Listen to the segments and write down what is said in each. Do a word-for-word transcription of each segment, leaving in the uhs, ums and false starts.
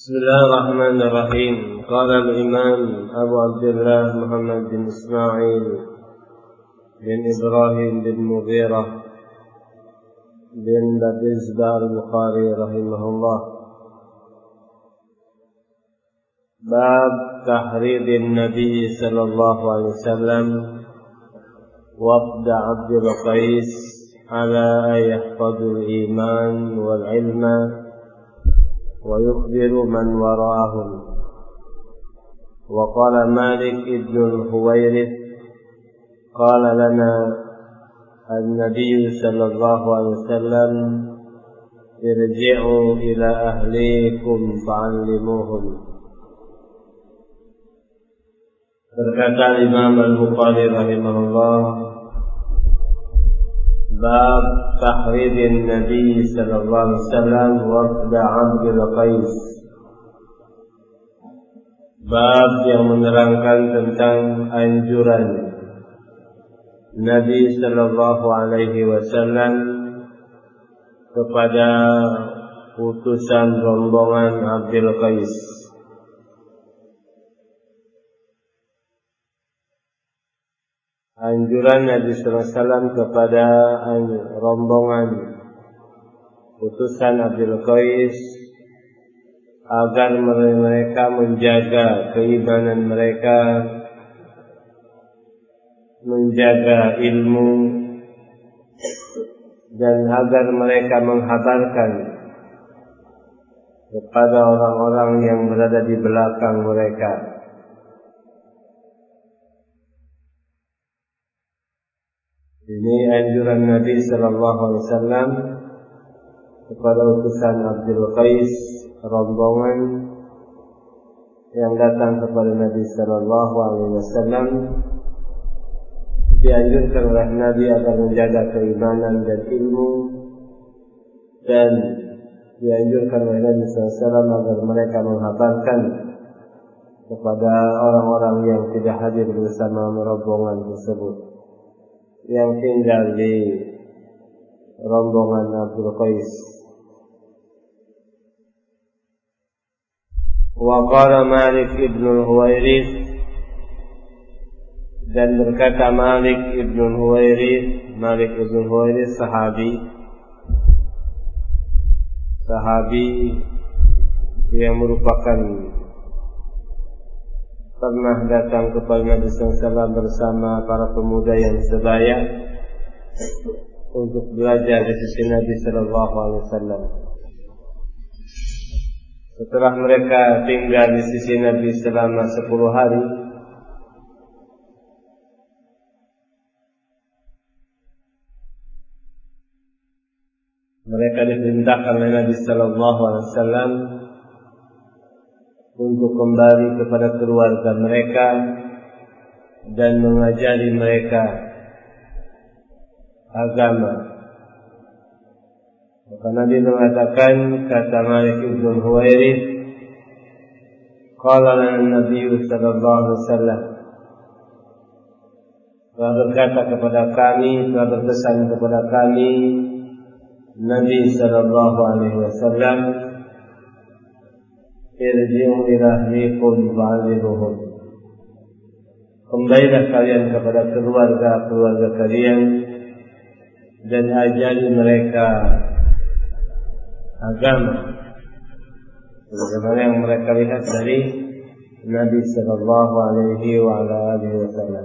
بسم الله الرحمن الرحيم. قال الإمام أبو عبد الله محمد بن إسماعيل بن إبراهيم بن مغيرة بن بزبة البخاري رحمه الله: باب تحريض النبي صلى الله عليه وسلم وفد عبد القيس على أن يحفظوا الإيمان والعلم ويخبر من وراءهم. وقال مالك ابن الحويرث: قال لنا النبي صلى الله عليه وسلم: ارجعوا إلى أهليكم فعلموهم. Berkata Imam Al-Bukhari rahimahullah, bab tahridin Nabi sallallahu alaihi wasallam wafda Abdul Qais. Bab yang menerangkan tentang anjuran Nabi sallallahu alaihi wasallam kepada utusan rombongan Abdul Qais. Anjuran Nabi sallallahu alaihi wasallam kepada rombongan utusan Abdul Qais agar mereka menjaga keimanan mereka, menjaga ilmu, dan agar mereka menghabarkan kepada orang-orang yang berada di belakang mereka. Ini anjuran Nabi sallallahu alaihi wasallam kepada utusan Abdul Qais, rombongan yang datang kepada Nabi sallallahu alaihi wasallam. Dianjurkan oleh Nabi agar menjaga keimanan dan ilmu, dan dianjurkan oleh Nabi sallallahu alaihi wasallam agar mereka menghabarkan kepada orang-orang yang tidak hadir bersama rombongan tersebut, yang tinggal di rombongan Abdul Qais. Wa qala Malik ibn al-Huwairith, dan berkata Malik ibn al-Huwairith, Malik ibn al-Huwairith sahabi sahabi yang merupakan pernah datang kepada Nabi sallallahu alaihi wasallam bersama para pemuda yang sebaya untuk belajar di sisi Nabi sallallahu alaihi wasallam. Setelah mereka tinggal di sisi Nabi selama sepuluh hari, mereka diperintahkan oleh Nabi sallallahu alaihi wasallam untuk kembali kepada keluarga mereka dan mengajari mereka agama. Maka Nabi mengatakan, kata Malik ibn Huwairith, qala lana Nabi sallallahu alaihi wasallam, telah berkata kepada kami, telah berpesan kepada kami Nabi sallallahu alaihi wasallam, irji'u ila ahlikum fa'allimuhum. Kembalilah kalian kepada keluarga-keluarga kalian dan ajari mereka agama, sebagaimana yang mereka lihat dari Nabi sallallahu alaihi wa ala alihi wasallam.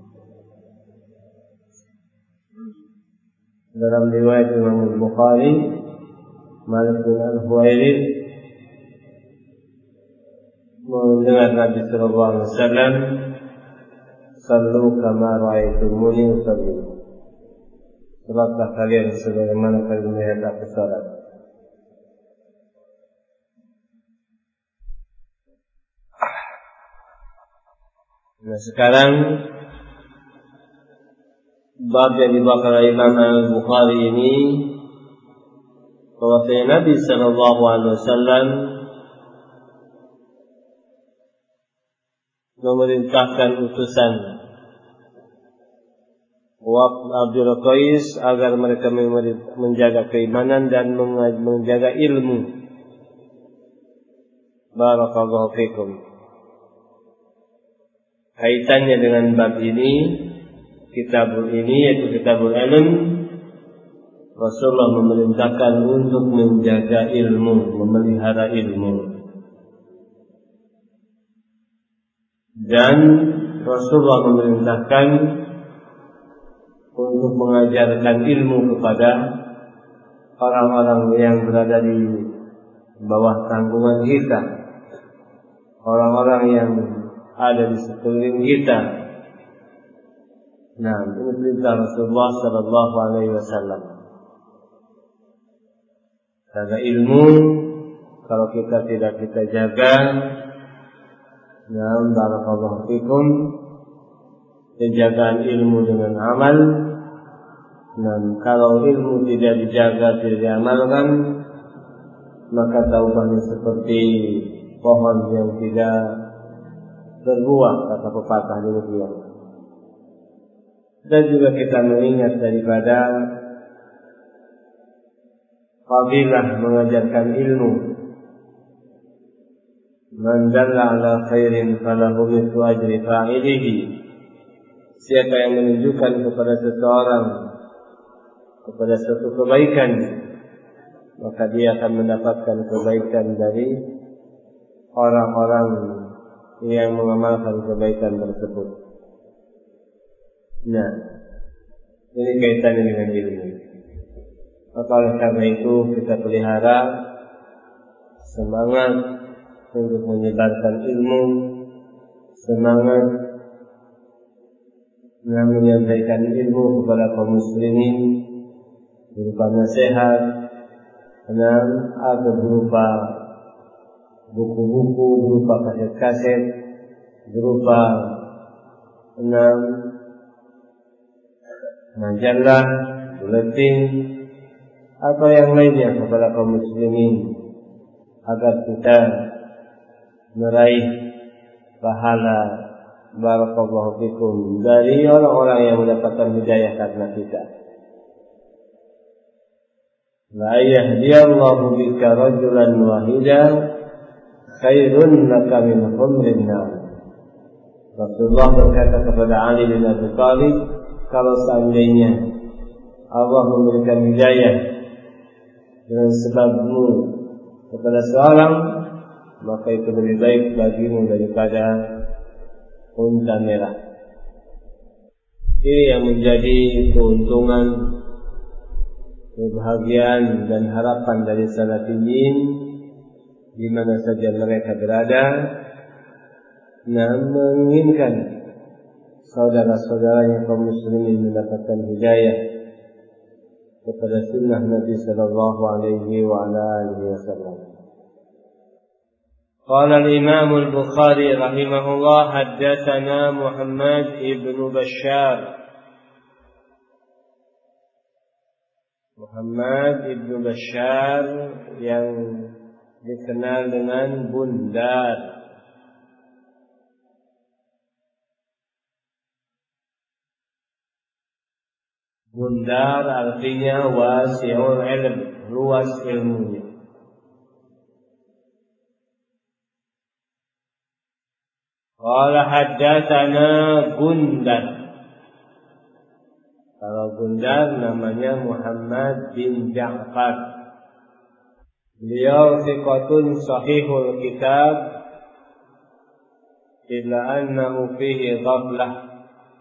Dalam riwayat Imam Bukhari, Malik bin al-Huwairith mendengar Nabi sallallahu alaihi wasallam, sallu kama ra'aitumuni usalli, salatlah kalian sebagaimana kalian melihat aku salat. Nah, sekarang bab yang dibawakan oleh Imam Al-Bukhari ini, bahwasanya Nabi sallallahu alaihi wasallam memerintahkan utusan wafd Abdul Qais agar mereka menjaga keimanan dan menjaga ilmu, Barakallahu fikum. Kaitannya dengan bab ini, kitabul ini yaitu kitabul ilm, Rasulullah memerintahkan untuk menjaga ilmu, memelihara ilmu. Dan Rasulullah memerintahkan untuk mengajarkan ilmu kepada orang-orang yang berada di bawah tanggungan kita, orang-orang yang ada di sekeliling kita. Nah, ini perintah Rasulullah Sallallahu Alaihi Wasallam. Karena ilmu, kalau kita tidak kita jaga, nah, barakallahu fikum, penjagaan ilmu dengan amal. Dan kalau ilmu tidak dijaga, tidak diamalkan, maka taubahnya seperti pohon yang tidak berbuah, kata pepatah demikian. Dan juga kita mengingat daripada fadilah mengajarkan ilmu. Man dalla ala khairin falahu mithlu ajri fa'ilihi. Siapa yang menunjukkan kepada seseorang kepada suatu kebaikan, maka dia akan mendapatkan kebaikan dari orang-orang yang mengamalkan kebaikan tersebut. Nah, ini kaitannya dengan ilmu. Maka oleh karena itu kita pelihara semangat untuk menyebarkan ilmu, semangat menyampaikan ilmu kepada kaum muslimin berupa nasihat, enam atau berupa buku-buku, berupa kaset-kaset, berupa enam majalah, buletin, atau yang lainnya kepada kaum muslimin agar kita meraih pahala barakallahu fikum dari orang-orang yang mendapatkan hidayah karena kita. La yahdiyallahu bika rajulan wahidan khairun laka min humrin na'am. Rasulullah berkata kepada Ali bin Abi Thalib, kalau seandainya Allah memberikan hidayah dengan sebabmu kepada seorang, maka itu lebih baik bagimu daripada unta merah. Ini yang menjadi keuntungan, kebahagiaan dan harapan dari salafiyin di mana saja mereka berada, nah, menginginkan saudara-saudaranya kaum muslimin mendapatkan hidayah kepada sunnah Nabi sallallahu alaihi wa ala alihi wasallam. Qala al-Imam al-Bukhari rahimahullah, haddatsana Muhammad ibn Bashar. Muhammad ibn Bashar yang dikenal dengan Bundar. Bundar artinya wasi'ul ilm, luas ilmunya. Qala haddatsana Gundar. Kalau Gundar namanya Muhammad bin Ja'far. Beliau thiqatun sahihul kitab illa annahu fihi ghaflah.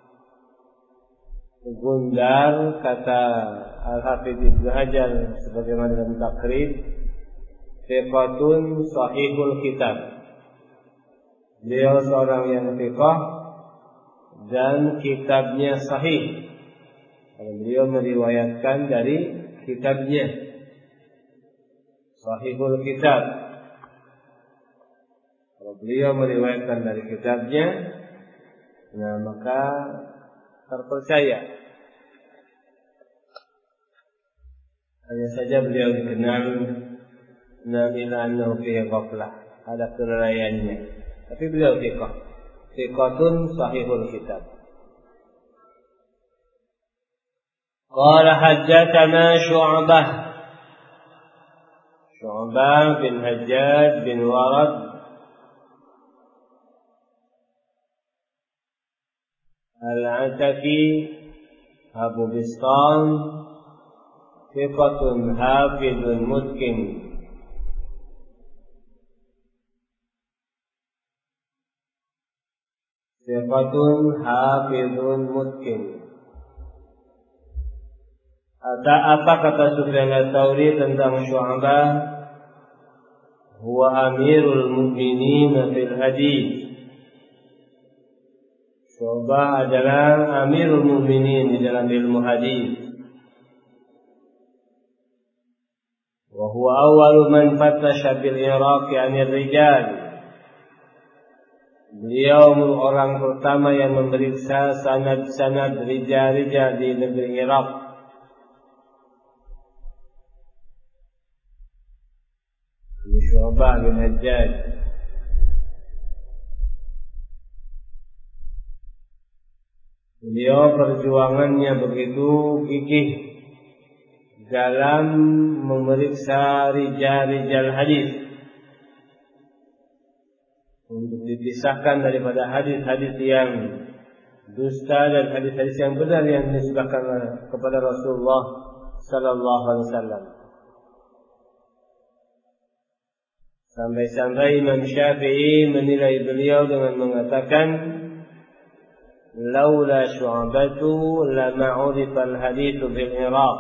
Gundar, kata Al-Hafidh Ibnu Hajar sebagaimana dalam Taqrib, thiqatun sahihul kitab. Beliau seorang yang thiqah dan kitabnya sahih. Kalau beliau meriwayatkan dari kitabnya, sahihul kitab. Kalau beliau meriwayatkan dari kitabnya, nah maka terpercaya. Hanya saja beliau dikenal ila annahu fihi ghaflah, ada kelalaiannya. Tapi beliau thiqah, thiqatun sahihul kitab. Qala haddatsana Syu'bah, Syu'bah bin Hajjaj bin Warad Al-Ataki Abu Bistam thiqatun hafidun mutqin. Thiqatun hafidun mutqin. Ada apa kata Sufyan Ats-Tsauri tentang Syu'bah? Huwa amirul mu'minin fil hadits. Syu'bah adalah amirul mu'minin di dalam ilmu hadis. Wa huwa awwalu man fattasha bil Iraq 'anil rijal. Beliau orang pertama yang memeriksa sanad-sanad rijal-rijal di negeri Irak. Syu'bah bin Hajjaj. Beliau perjuangannya begitu gigih dalam memeriksa rijal-rijal hadis untuk dipisahkan daripada hadis-hadis yang dusta dan hadis-hadis yang benar yang dinisbahkan kepada Rasulullah sallallahu alaihi wasallam. Sampai-sampai Imam Syafi'i menilai beliau dengan mengatakan, laula Syu'batu lama 'urifa al-hadits bil Iraq.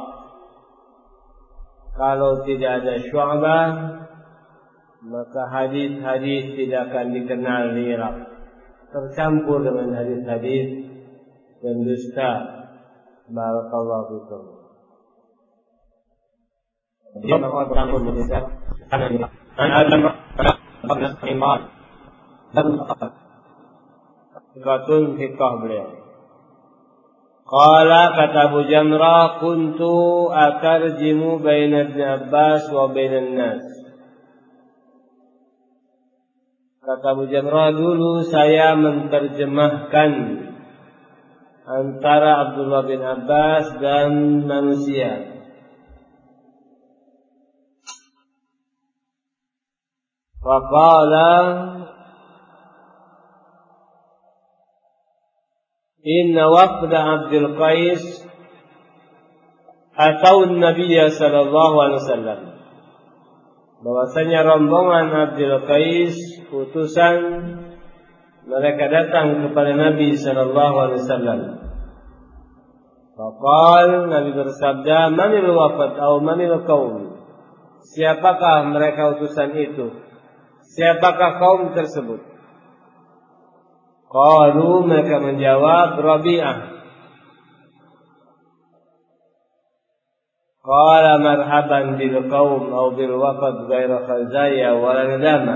Kalau tidak ada Syu'bah, maka hadis-hadis tidak akan dikenal di Irak. Tercampur dengan hadis-hadis dan dusta. Barakallahu fikum. Dia mengatakan karena An Adam Ibn Imran dan Qatun fiqh beliau. Qala kata Abu Jamrah, kuntu atarjimu baina Ibn Abbas wa baina an-nas. Kata Abu Jamrah, dulu saya menterjemahkan antara Abdullah bin Abbas dan manusia. Faqala inna wafda Abdul Qais atau Nabi sallallahu alaihi wasallam. Bahwasanya rombongan Abdul Qais utusan mereka datang kepada Nabi sallallahu alaihi wasallam. Faqal Nabi bersabda, manil wafd atau manil qaum? Siapakah mereka utusan itu? Siapakah kaum tersebut? Qalu, mereka menjawab, Rabi'ah. Qala marhaban bil qaum atau bil wafd ghaira khazaya wa nadama.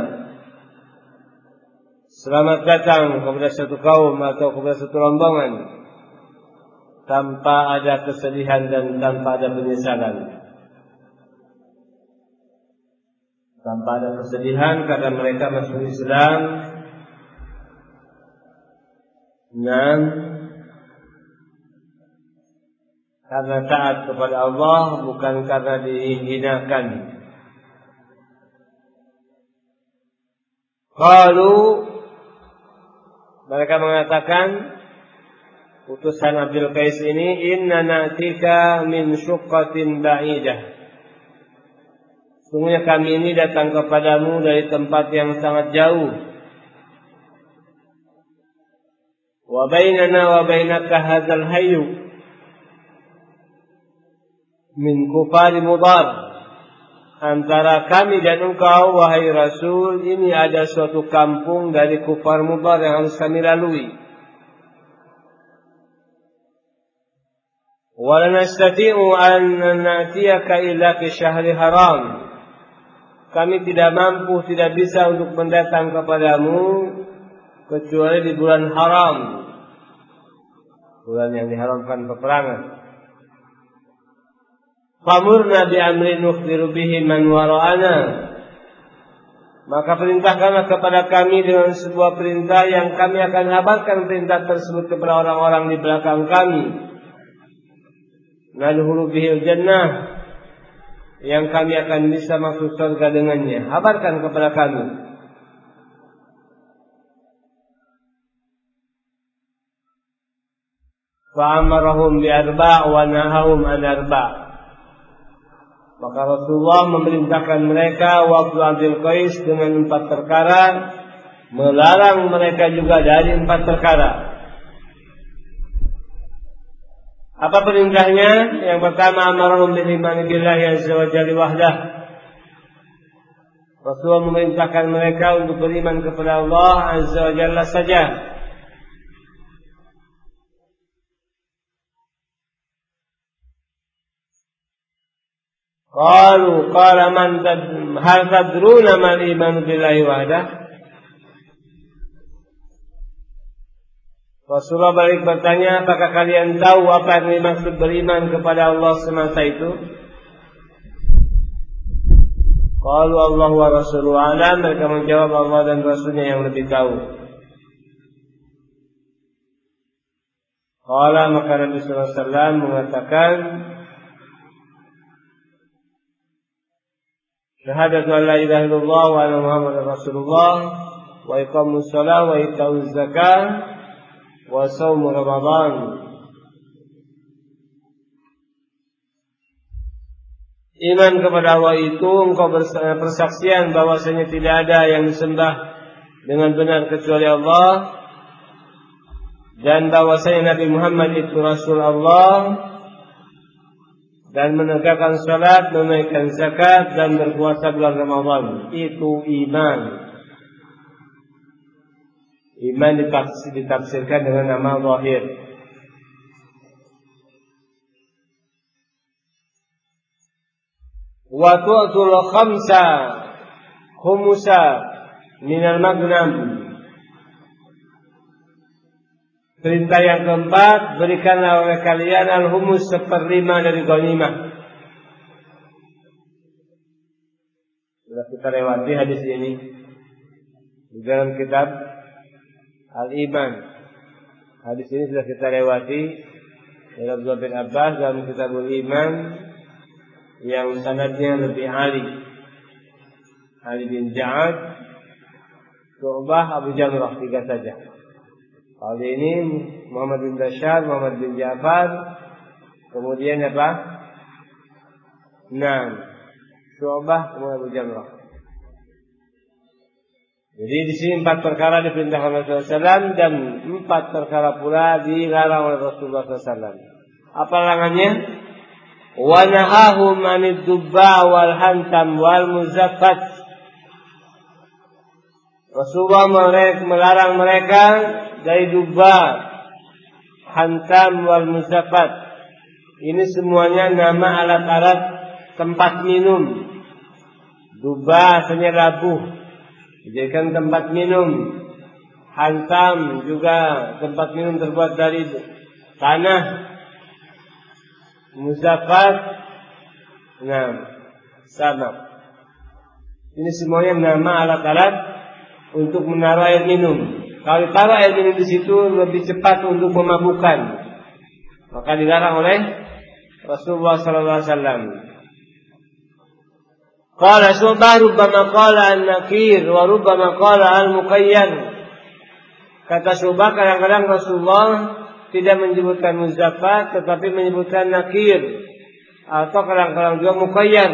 Selamat datang kepada satu kaum atau kepada satu rombongan tanpa ada kesedihan dan tanpa ada penyesalan. Tanpa ada kesedihan karena mereka masuk Islam, dan karena taat kepada Allah, bukan karena dihinakan. Qalu, mereka mengatakan, utusan Abdul Qais ini, inna na'tika min syuqqatin ba'idah. Sungguhnya kami ini datang kepadamu dari tempat yang sangat jauh. Wa bainana wa bainaka hadzal hayyu min kufar Mudar. Antara kami dan engkau wahai Rasul, ini ada suatu kampung dari kufar Mudar yang harus kami lalui. Wa la nastati'u an na'tiyaka illa fi syahri haram. Kami tidak mampu, tidak bisa untuk mendatang kepadamu kecuali di bulan haram, bulan yang diharamkan peperangan. Famurna bi amrin nukhbiru bihi man wara'ana. Maka perintahkanlah kepada kami dengan sebuah perintah yang kami akan habarkan perintah tersebut kepada orang-orang di belakang kami. Nadkhulu bihil jannah, yang kami akan bisa masuk surga dengannya. Habarkan kepada kami. fa'amarahum bi arba' wa nahahum an arba'. Maka Rasulullah memerintahkan mereka waktu Abdul Qais dengan empat perkara, melarang mereka juga dari empat perkara. Apa perintahnya? Yang pertama, amarahum bil iman billahi azza wa jalla wahdah. Rasulullah memerintahkan mereka untuk beriman kepada Allah azza wa jalla saja. Qalu qala man hal tadruna mal iman billahi wahdah. Rasulullah balik bertanya, apakah kalian tahu apa yang dimaksud beriman kepada Allah semata itu? Qalu Allah wa rasuluhu a'lam. Mereka menjawab, Allah dan Rasulnya yang lebih tahu. Qala, maka Nabi sallallahu alaihi wasallam mengatakan, syahadatu an la ilaha illallah wa anna Muhammadar Rasulullah wa iqamus shalah wa itauz zakah wa shaum Ramadan. Iman kepada Allah itu engkau bersaksian bahwasanya tidak ada yang disembah dengan benar kecuali Allah, dan bahwasanya Nabi Muhammad itu Rasul Allah, dan menegakkan salat, menunaikan zakat, dan berpuasa bulan Ramadan. Itu iman. Iman ditafsir, ditafsirkan dengan nama zahir. Wa tu'tul khamsa khumusa minal maghnam. Perintah yang keempat, berikanlah oleh kalian al-humus seperlima dari ghanimah. Sudah kita lewati hadis ini di dalam kitab Al-Iman. Hadis ini sudah kita lewati dalam Abdullah bin Abbas dalam kitab Al-Iman yang sanadnya lebih ali. Ali bin Ja'ad, Syu'bah, Abu Jamrah, tiga saja. Kali ini Muhammad bin Bashar, Muhammad bin Ja'far, kemudian apa? Naam, Syu'bah, kemudian Abu Jamrah. Jadi di sini empat perkara diperintahkan oleh Rasulullah shallallahu alaihi wasallam dan empat perkara pula dilarang oleh Rasulullah shallallahu alaihi wasallam. Apa larangannya? Wa nahahum anid dubba wal hantam wal muzaffat. Rasulullah melarang mereka dari dubba, hantam wal muzaffat. Ini semuanya nama alat-alat tempat minum. Dubba asalnya labuh, dijadikan tempat minum. Hantam juga tempat minum terbuat dari tanah. Muzaffat, nah, sama. Ini semuanya nama alat-alat untuk menaruh air minum. Kalau ditaruh air minum di situ lebih cepat untuk memabukkan, maka dilarang oleh Rasulullah sallallahu alaihi wasallam. Qala Syu'bah rubbama qala an-nakir wa rubbama qala al-muqayyad. Kata Syu'bah, kadang-kadang Rasulullah tidak menyebutkan muzaffat tetapi menyebutkan nakir, atau kadang-kadang juga muqayyad.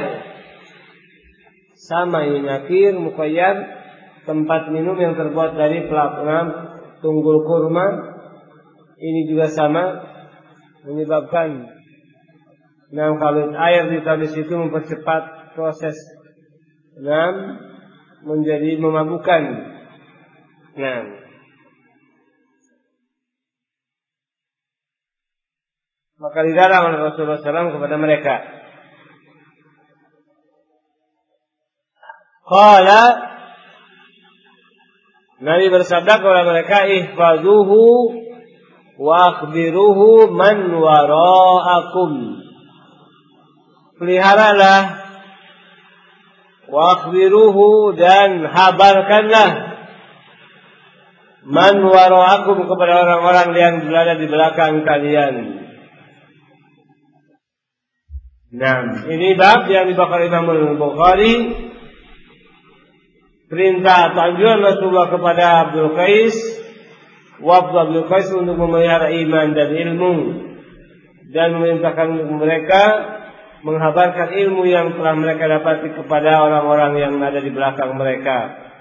Sama ini nakir, muqayyad, tempat minum yang terbuat dari pelakuan tunggul kurma. Ini juga sama, menyebabkan enam kali air ditaruh di situ mempercepat proses enam menjadi memabukkan. Nah, maka dilarang oleh Rasulullah sallallahu alaihi wasallam kepada mereka. Qala, Nabi bersabda kepada mereka, ihfazuhu wa akhbiruhu man wara'akum. Peliharalah, wa akhbiruhu, dan habarkanlah, man wara'akum, kepada orang-orang yang berada di belakang kalian. Nah, ini bab yang dibawakan Imam Al-Bukhari, perintah atau anjuran Rasulullah kepada Abdul Qais Wafd Abdul Qais untuk memelihara iman dan ilmu, dan memerintahkan mereka menghabarkan ilmu yang telah mereka dapati kepada orang-orang yang ada di belakang mereka.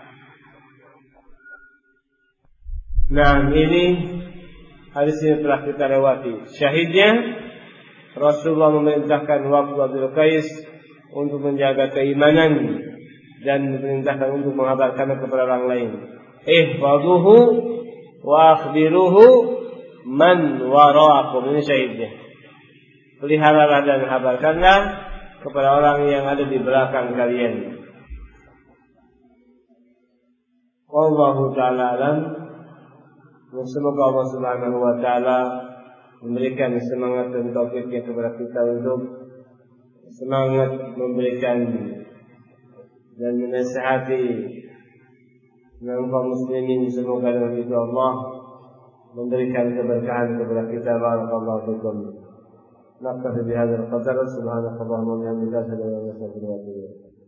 Nah, ini hadis ini telah kita lewati. Syahidnya, Rasulullah memerintahkan Wafd Abdul Qais untuk menjaga keimanan dan memerintahkan untuk mengabarkan kepada orang lain. Ihfazuhu wa akhbiruhu man wara'akum. Ini syahidnya. Peliharalah dan kabarkanlah kepada orang yang ada di belakang kalian. Wallahu ta'ala alam. Semoga Allah Subhanahu wa ta'ala memberikan semangat dan taufiknya kepada kita untuk semangat memberikan dan menasihati kaum muslimin. Semoga dengan itu Allah memberikan keberkahan kepada kita. Barakallahu fikum. Naktafi bihadzal qadar. Subhanakallahumma wa bihamdika asyhadu an la ilaha illa anta astaghfiruka wa atubu ilaik.